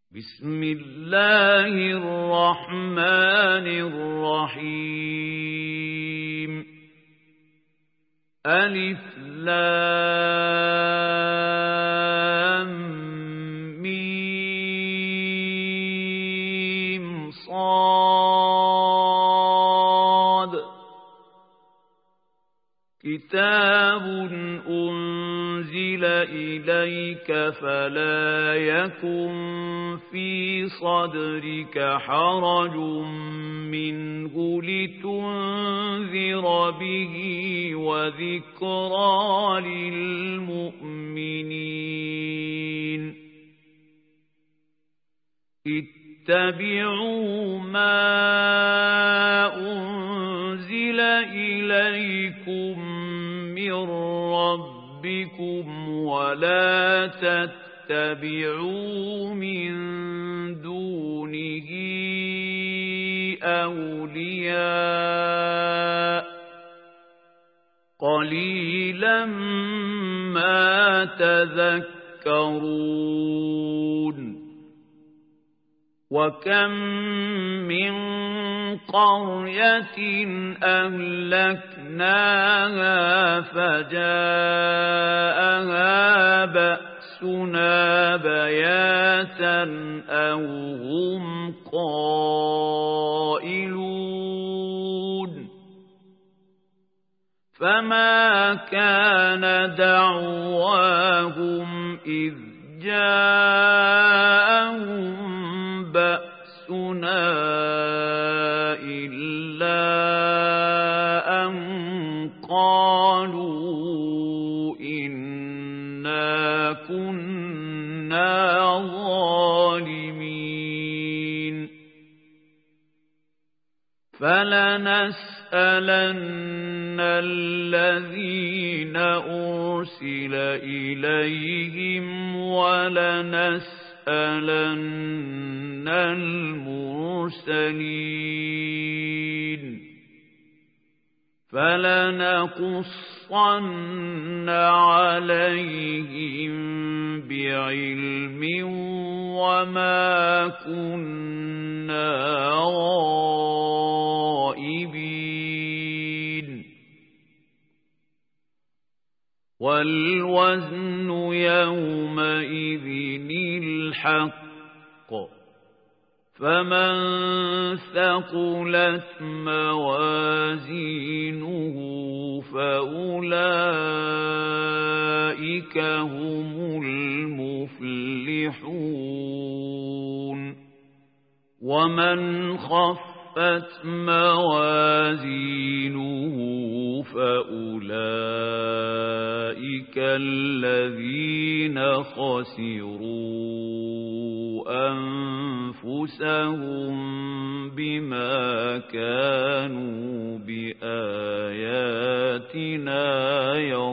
بسم الله الرحمن الرحيم ألف لام ميم صاد كتاب أنزل إليك فلا يكن في صدرك حرج منه لتنذر به وذكرى للمؤمنين اتبعوا ما أنزل إليكم من ربكم ولا تتبعوا من دونه أولياء قليلا ما تذكرون وكم من قرية أهلكناها فجاءها بأسنا بياتا أو هم قائلون فما كان دعواهم إذ جاءهم بأسنا إلا أن قالوا إنا كنا ظالمين فلنسألن الذين أرسل إليهم ولنسألن المرسلين فلنقصن عليهم بعلم وما كنا غائبين والوزن يومئذ الحق فمن ثقلت موازينه فأولئك هم المفلحون ومن خفت موازينه فأولئك الذين خسروا أنفسهم بما كانوا بآياتنا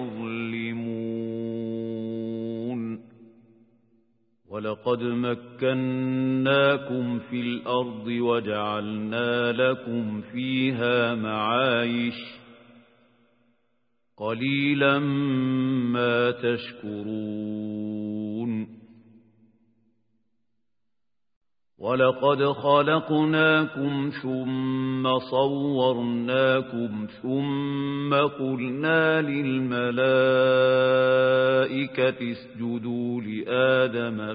يظلمون ولقد مكناكم في الأرض وجعلنا لكم فيها معايش قليلا ما تشكرون ولقد خلقناكم ثم صورناكم ثم قلنا للملائكة اسجدوا لآدم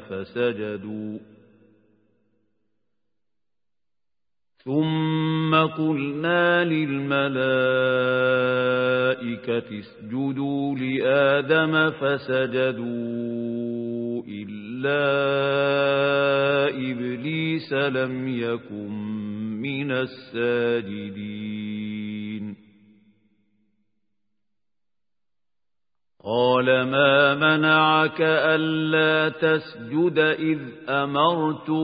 فسجدوا إلا إبليس لم يكن من الساجدين قال ما منعك ألا تسجد إذ أمرتك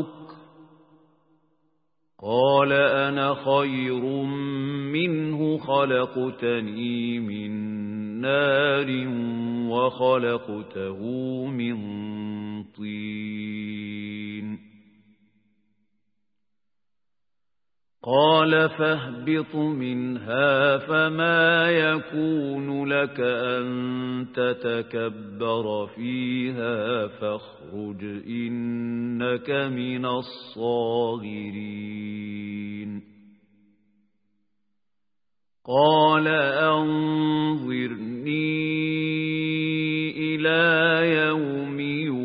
قال أنا خير منه خلقتني من نار وخلقته من طين قال فاهبط منها فما يكون لك أن تتكبر فيها فاخرج إنك من الصاغرين قال أنظرني إلى يوم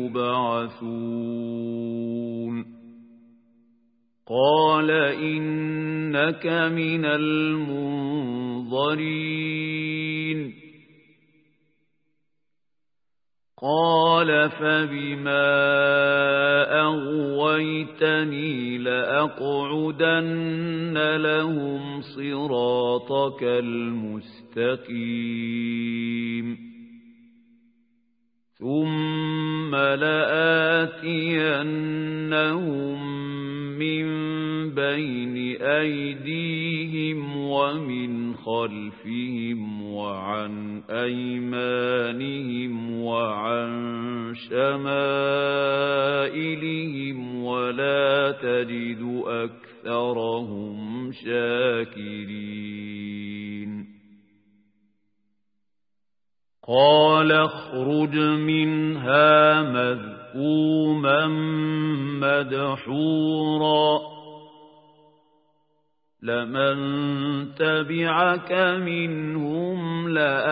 يبعثون قال إنك من المنظرين قال فبما أغويتني لأقعدن لهم صراطك المستقيم ثم لآتينهم من بين أيديهم ومن خلفهم وعن أيمانهم وعن شمائلهم ولا تجد أكثرهم شاكرين قال اخرج منها مذءوما مدحورا لمن تبعك منهم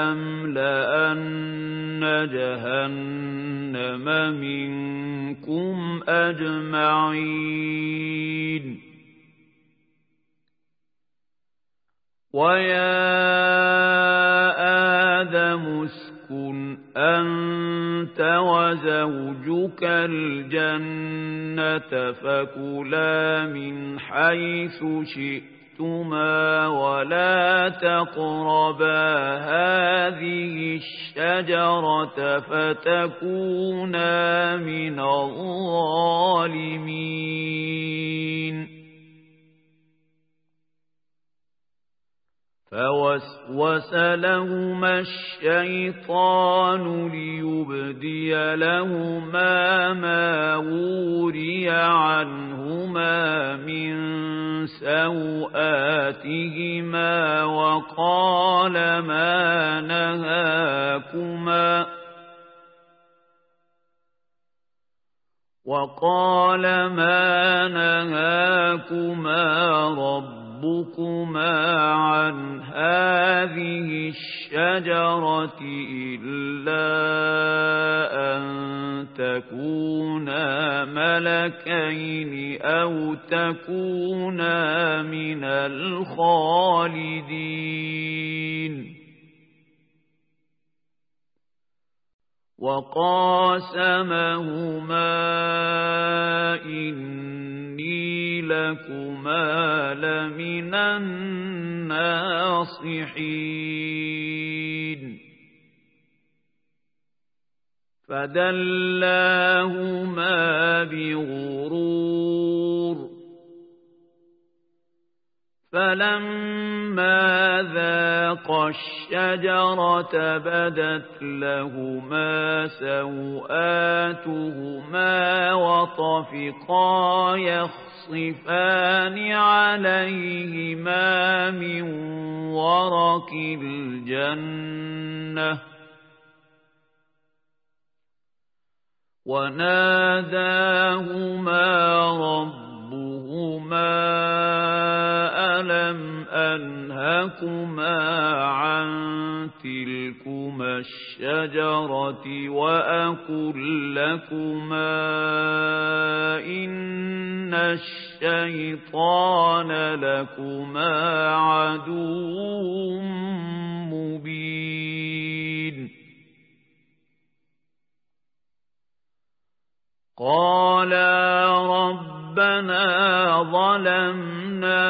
لأملأن جهنم منكم أجمعين ويا آدم اسكن أنت وزوجك الجنة فكلا من حيث شئتما ولا تقربا هذه الشجرة فتكونا من الظالمين فوسوس لهما الشيطان ليبدي لهما ما وري عنهما من سوآتهما وقال ما نهاكما ربكما عن هذه الشجرة إلا أن تكونا ملكين أو تكونا من الخالدين وقاسمهما إني لكما لمن الناصحين فدلاهما بغرور فلما ذاقا الشجرة بدت لهما سوآتهما وطفقا يخصفان عليهما من ورق الجنة وناداهما ربهما ألم أنهكما عن تلكما الشجرة وأقل لكما إن الشيطان لكما عدو مبين قالا ربنا ظلمنا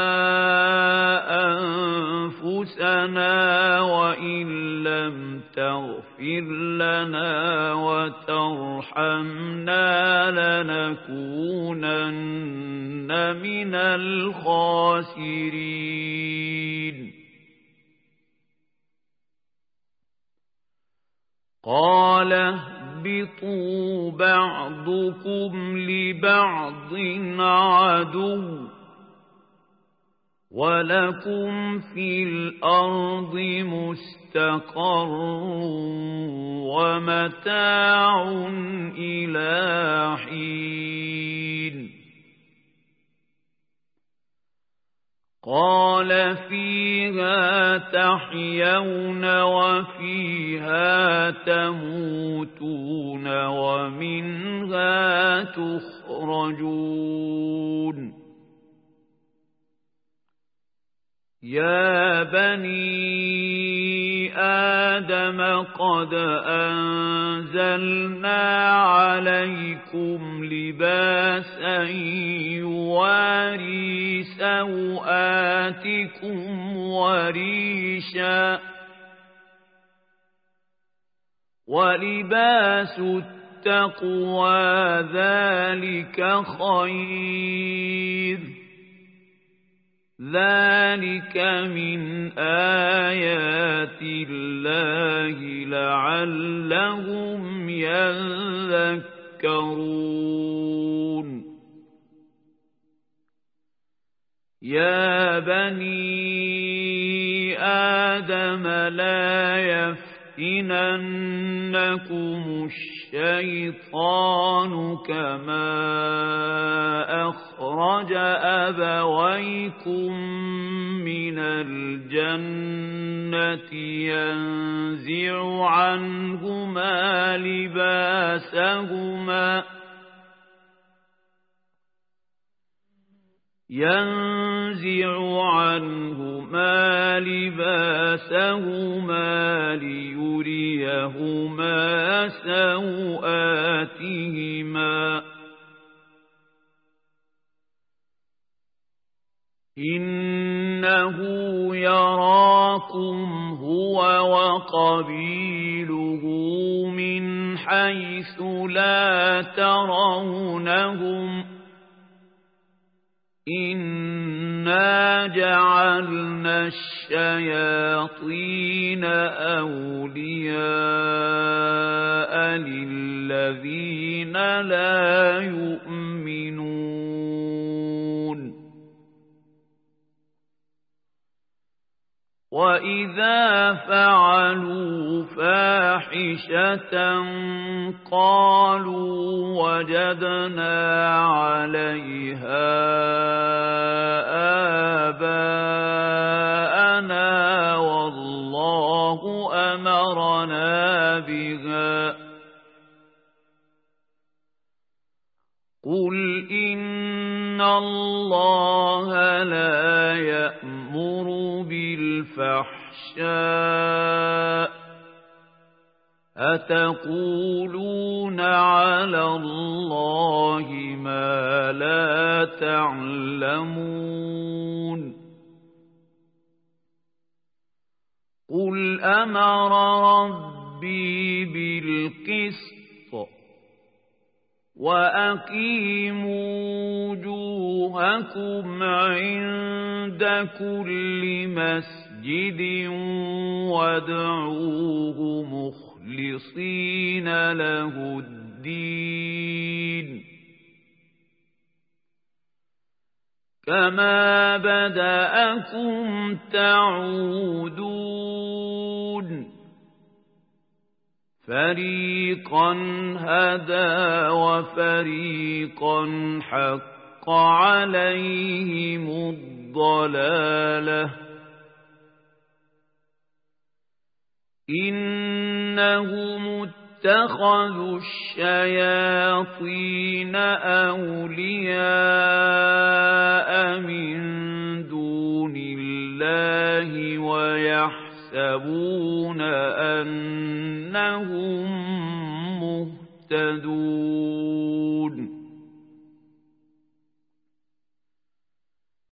أنفسنا وإن لم تغفر لنا وترحمنا لنكونن من الخاسرين قال اهبطوا بعضكم لبعض عدو وَلَكُمْ فِي الْأَرْضِ مُسْتَقَرٌّ وَمَتَاعٌ إِلَىٰ حِينٍ قَالَ فِيهَا تَحْيَوْنَ وَفِيهَا تَمُوتُونَ وَمِنْهَا تُخْرَجُونَ يَا بَنِي آدَمَ قَدْ أَنزَلْنَا عَلَيْكُمْ لِبَاسًا يُوَارِي سَوْآتِكُمْ وَرِيشًا وَلِبَاسُ التَّقْوَى ذَلِكَ خَيْرٌ ذَلِكَ مِنْ آيَاتِ اللَّهِ لَعَلَّهُمْ يَذَّكَّرُونَ يَا بَنِي آدَمَ لَا يَفْتِنَنَّكُمُ الشَّيْطَانُ كَمَا أَخْرَجَ أَبَوَيْكُمْ مِنَ الْجَنَّةِ يَنزِعُ عَنْهُمَا لِبَاسَهُمَا لِيُرِيَهُمَا سَوْآتِهِمَا إِنَّهُ يَرَاكُمْ هُوَ وَقَبِيلُهُ مِنْ حَيْثُ لَا تَرَوْنَهُمْ إِنَّا جَعَلْنَا الشَّيَاطِينَ أَوْلِيَاءَ لِلَّذِينَ لَا يُؤْمِنُونَ وَإِذَا فَعَلُوا فَاحِشَةً قَالُوا وَجَدْنَا عَلَيْهَا آبَاءَنَا وَاللَّهُ أَمَرَنَا بِهَا قُلْ إِنَّ اللَّهَ لَا يَأْمُرُ بِالْفَحْشَاءِ أَتَقُولُونَ عَلَى اللَّهِ مَا لَا تَعْلَمُونَ قُلْ أَمَرَ رَبِّي بِالْقِسْطِ وَأَقِيمُوا وُجُوهَكُمْ عِندَ كُلِّ مَسْجِدٍ وَادْعُوهُ مُخْلِصِينَ لَهُ الدِّينَ كَمَا بَدَأَكُمْ تَعُودُونَ فَرِيقًا هَدَى وَفَرِيقًا حَقَّ عَلَيْهِمُ الضَّلَالَةُ إِنَّهُمُ اتَّخَذُوا الشَّيَاطِينَ أَوْلِيَاءَ مِن دُونِ اللَّهِ وَيَحْسَبُونَ أَنَّهُم مُّهْتَدُونَ